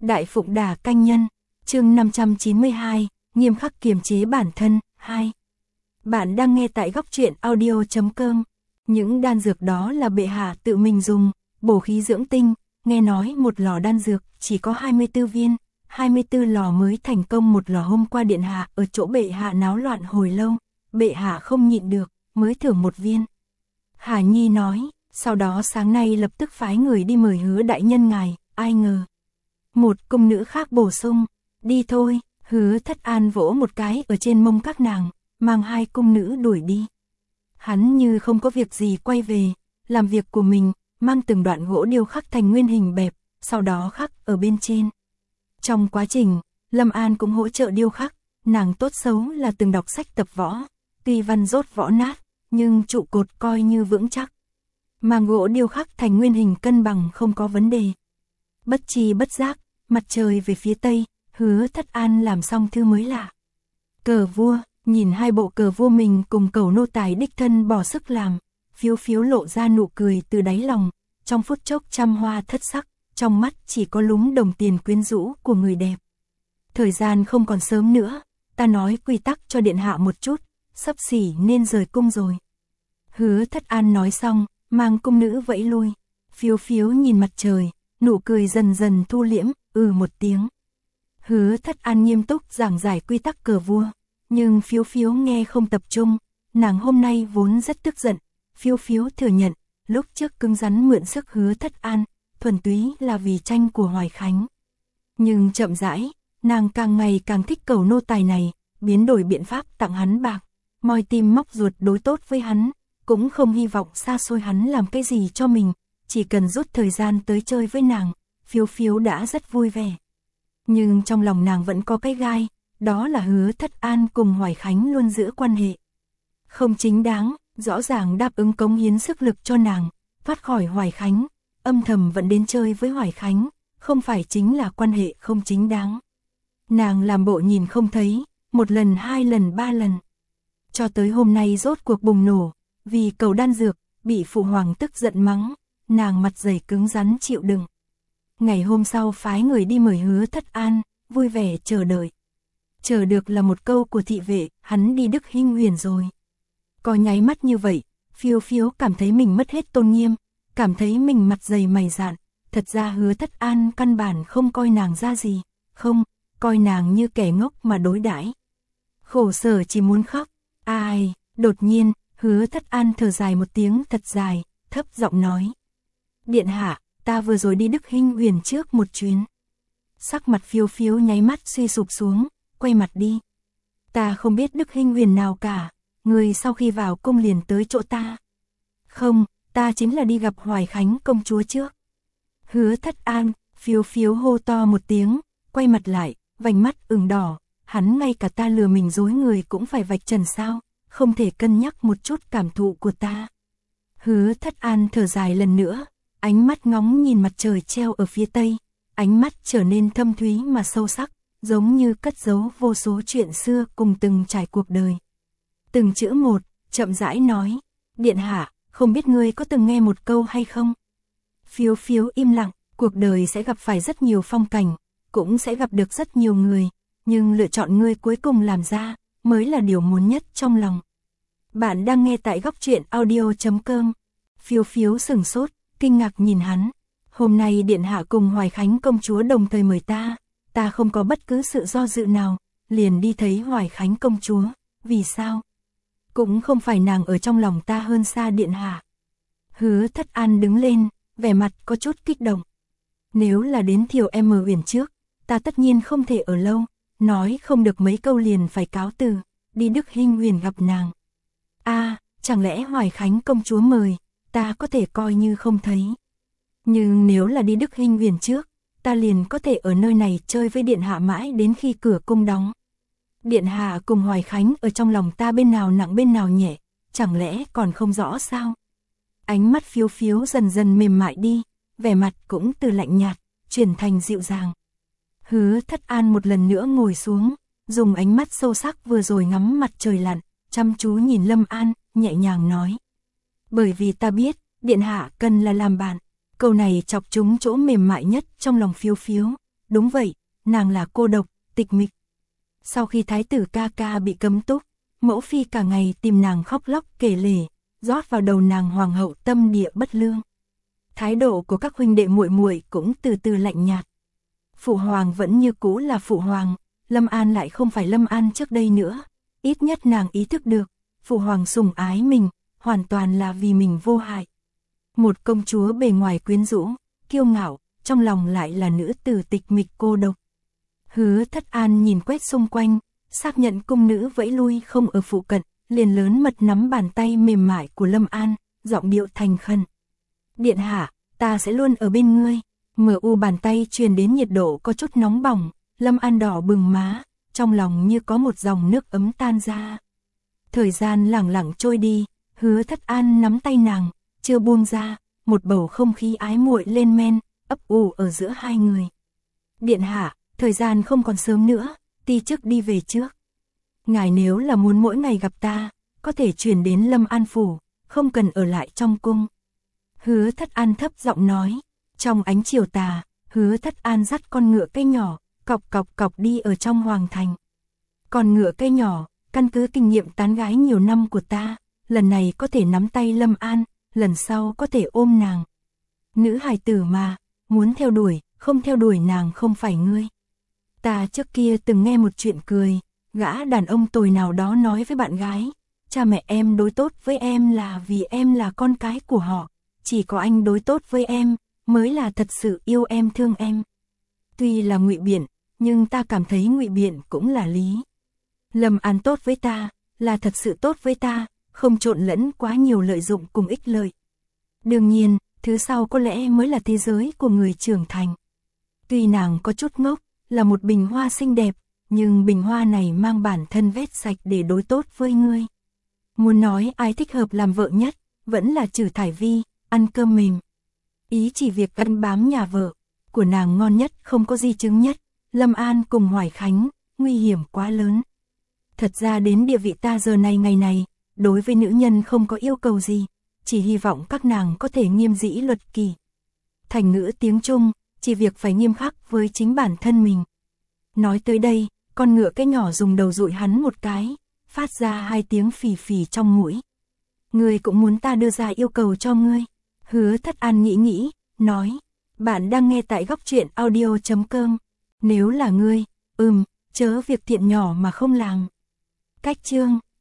Đại Phụng Đà Canh Nhân, chương 592, nghiêm khắc kiềm chế bản thân, 2. Bạn đang nghe tại góc truyện audio.com. Những đan dược đó là bệ hạ tự mình dùng, bổ khí dưỡng tinh, nghe nói một lò đan dược chỉ có 24 viên, 24 lò mới thành công một lò. Hôm qua điện hạ ở chỗ bệ hạ náo loạn hồi lâu, bệ hạ không nhịn được, mới thưởng một viên. Hà Nhi nói, sau đó sáng nay lập tức phái người đi mời Hứa đại nhân ngài, ai ngờ. Một cung nữ khác bổ sung, đi thôi. Hứa Thất An vỗ một cái ở trên mông các nàng, mang hai cung nữ đuổi đi. Hắn như không có việc gì quay về, làm việc của mình, mang từng đoạn gỗ điêu khắc thành nguyên hình bẹp, sau đó khắc ở bên trên. Trong quá trình, Lâm An cũng hỗ trợ điêu khắc, nàng tốt xấu là từng đọc sách tập võ, tuy văn rốt võ nát, nhưng trụ cột coi như vững chắc. Mang gỗ điêu khắc thành nguyên hình cân bằng không có vấn đề. Bất tri bất giác, mặt trời về phía tây, Hứa Thất An làm xong thư mới lạ. Cờ vua, nhìn hai bộ cờ vua mình cùng cẩu nô tài đích thân bỏ sức làm, Phiếu Phiếu lộ ra nụ cười từ đáy lòng, trong phút chốc trăm hoa thất sắc, trong mắt chỉ có lúm đồng tiền quyến rũ của người đẹp. Thời gian không còn sớm nữa, ta nói quy tắc cho điện hạ một chút, sắp xỉ nên rời cung rồi. Hứa Thất An nói xong, mang cung nữ vẫy lui. Phiếu Phiếu nhìn mặt trời, nụ cười dần dần thu liễm, một tiếng. Hứa Thất An nghiêm túc giảng giải quy tắc cờ vua, nhưng Phiếu Phiếu nghe không tập trung, nàng hôm nay vốn rất tức giận. Phiếu Phiếu thừa nhận, lúc trước cứng rắn mượn sức Hứa Thất An, thuần túy là vì tranh của Hoài Khánh. Nhưng chậm rãi, nàng càng ngày càng thích cẩu nô tài này, biến đổi biện pháp tặng hắn bạc, moi tim móc ruột đối tốt với hắn, cũng không hy vọng xa xôi hắn làm cái gì cho mình, chỉ cần rút thời gian tới chơi với nàng, Phiếu Phiếu đã rất vui vẻ. Nhưng trong lòng nàng vẫn có cái gai, đó là Hứa Thất An cùng Hoài Khánh luôn giữ quan hệ không chính đáng, rõ ràng đáp ứng cống hiến sức lực cho nàng, thoát khỏi Hoài Khánh, âm thầm vẫn đến chơi với Hoài Khánh, không phải chính là quan hệ không chính đáng. Nàng làm bộ nhìn không thấy, một lần, hai lần, ba lần. Cho tới hôm nay rốt cuộc bùng nổ, vì cầu đan dược, bị phụ hoàng tức giận mắng, nàng mặt dày cứng rắn chịu đựng. Ngày hôm sau phái người đi mời Hứa Thất An, vui vẻ chờ đợi. Chờ được là một câu của thị vệ, hắn đi Đức Hinh Huyền rồi. Có nháy mắt như vậy, Phiếu Phiếu cảm thấy mình mất hết tôn nghiêm, cảm thấy mình mặt dày mày dạn. Thật ra Hứa Thất An căn bản không coi nàng ra gì, không, coi nàng như kẻ ngốc mà đối đãi. Khổ sở chỉ muốn khóc. Ai, đột nhiên, Hứa Thất An thở dài một tiếng thật dài, thấp giọng nói. Điện hạ, ta vừa rồi đi Đức Hinh Huyền trước một chuyến. Sắc mặt Phiếu Phiếu nháy mắt suy sụp xuống, quay mặt đi. Ta không biết Đức Hinh Huyền nào cả, người sau khi vào cung liền tới chỗ ta. Không, ta chính là đi gặp Hoài Khánh công chúa trước. Hứa Thất An, Phiếu Phiếu hô to một tiếng, quay mặt lại, vành mắt ửng đỏ, hắn ngay cả ta lừa mình dối người cũng phải vạch trần sao, không thể cân nhắc một chút cảm thụ của ta. Hứa Thất An thở dài lần nữa, ánh mắt ngóng nhìn mặt trời treo ở phía tây, ánh mắt trở nên thâm thúy mà sâu sắc, giống như cất giấu vô số chuyện xưa cùng từng trải cuộc đời. Từng chữ một, chậm rãi nói, điện hạ, không biết ngươi có từng nghe một câu hay không? Phiếu Phiếu im lặng, cuộc đời sẽ gặp phải rất nhiều phong cảnh, cũng sẽ gặp được rất nhiều người, nhưng lựa chọn ngươi cuối cùng làm ra, mới là điều muốn nhất trong lòng. Bạn đang nghe tại góc truyện audio.com. Phiếu Phiếu sửng sốt, kinh ngạc nhìn hắn. Hôm nay điện hạ cùng Hoài Khánh công chúa đồng thời mời ta không có bất cứ sự do dự nào, liền đi thấy Hoài Khánh công chúa, vì sao? Cũng không phải nàng ở trong lòng ta hơn xa điện hạ. Hứa Thất An đứng lên, vẻ mặt có chút kích động. Nếu là đến Thiều Em Uyển trước, ta tất nhiên không thể ở lâu, nói không được mấy câu liền phải cáo từ, đi Đức Hinh Huyền gặp nàng. Chẳng lẽ Hoài Khánh công chúa mời, ta có thể coi như không thấy. Nhưng nếu là đi Đức Hinh Huyền trước, ta liền có thể ở nơi này chơi với điện hạ mãi đến khi cửa cung đóng. Điện hạ cùng Hoài Khánh ở trong lòng ta bên nào nặng bên nào nhẹ, chẳng lẽ còn không rõ sao? Ánh mắt Phiếu Phiếu dần dần mềm mại đi, vẻ mặt cũng từ lạnh nhạt, chuyển thành dịu dàng. Hứa Thất An một lần nữa ngồi xuống, dùng ánh mắt sâu sắc vừa rồi ngắm mặt trời lặn, chăm chú nhìn Lâm An, nhẹ nhàng nói. Bởi vì ta biết, điện hạ cần là làm bạn. Câu này chọc trúng chỗ mềm mại nhất trong lòng Phiếu Phiếu, đúng vậy, nàng là cô độc, tịch mịch. Sau khi thái tử ca ca bị cấm túc, mẫu phi cả ngày tìm nàng khóc lóc kể lể, rót vào đầu nàng hoàng hậu tâm địa bất lương. Thái độ của các huynh đệ muội muội cũng từ từ lạnh nhạt. Phụ hoàng vẫn như cũ là phụ hoàng, Lâm An lại không phải Lâm An trước đây nữa. Ít nhất nàng ý thức được, phụ hoàng sủng ái mình, hoàn toàn là vì mình vô hại. Một công chúa bề ngoài quyến rũ, kiêu ngạo, trong lòng lại là nữ tử tịch mịch cô độc. Hứa Thất An nhìn quét xung quanh, xác nhận cung nữ vẫy lui không ở phụ cận, liền lớn mật nắm bàn tay mềm mại của Lâm An, giọng điệu thành khẩn. Điện hạ, ta sẽ luôn ở bên ngươi. Bàn tay truyền đến nhiệt độ có chút nóng bỏng, Lâm An đỏ bừng má, trong lòng như có một dòng nước ấm tan ra. Thời gian lẳng lặng trôi đi, Hứa Thất An nắm tay nàng, chưa buông ra, một bầu không khí ái muội lên men, ấp ủ ở giữa hai người. Điện hạ, thời gian không còn sớm nữa, ti chức đi về trước. Ngài nếu là muốn mỗi ngày gặp ta, có thể chuyển đến Lâm An phủ, không cần ở lại trong cung. Hứa Thất An thấp giọng nói. Trong ánh chiều tà, Hứa Thất An dắt con ngựa cây nhỏ, cọc cọc cọc đi ở trong hoàng thành. Con ngựa cây nhỏ, căn cứ kinh nghiệm tán gái nhiều năm của ta, lần này có thể nắm tay Lâm An, lần sau có thể ôm nàng. Nữ hài tử mà, muốn theo đuổi, không theo đuổi nàng không phải ngươi. Ta trước kia từng nghe một chuyện cười, gã đàn ông tồi nào đó nói với bạn gái, cha mẹ em đối tốt với em là vì em là con cái của họ, chỉ có anh đối tốt với em mới là thật sự yêu em thương em. Tuy là ngụy biện, nhưng ta cảm thấy ngụy biện cũng là lý. Lâm An tốt với ta, là thật sự tốt với ta, không trộn lẫn quá nhiều lợi dụng cùng ích lợi. Đương nhiên, thứ sau có lẽ mới là thế giới của người trưởng thành. Tuy nàng có chút ngốc, là một bình hoa xinh đẹp, nhưng bình hoa này mang bản thân vét sạch để đối tốt với ngươi. Muốn nói ai thích hợp làm vợ nhất, vẫn là Trử Thải Vi, ăn cơm mềm. Ý chỉ việc ăn bám nhà vợ, của nàng ngon nhất, không có di chứng nhất. Lâm An cùng Hoài Khánh, nguy hiểm quá lớn. Thật ra đến địa vị ta giờ này ngày này, đối với nữ nhân không có yêu cầu gì, chỉ hy vọng các nàng có thể nghiêm dĩ luật kỷ. Thành ngữ tiếng Trung, chỉ việc phải nghiêm khắc với chính bản thân mình. Nói tới đây, con ngựa cái nhỏ dùng đầu dụi hắn một cái, phát ra hai tiếng phì phì trong mũi. Ngươi cũng muốn ta đưa ra yêu cầu cho ngươi. Hứa Thất An nghĩ, nói, bạn đang nghe tại Góc Truyện Audio.com. Nếu là ngươi, chớ việc thiện nhỏ mà không làm. Cách chương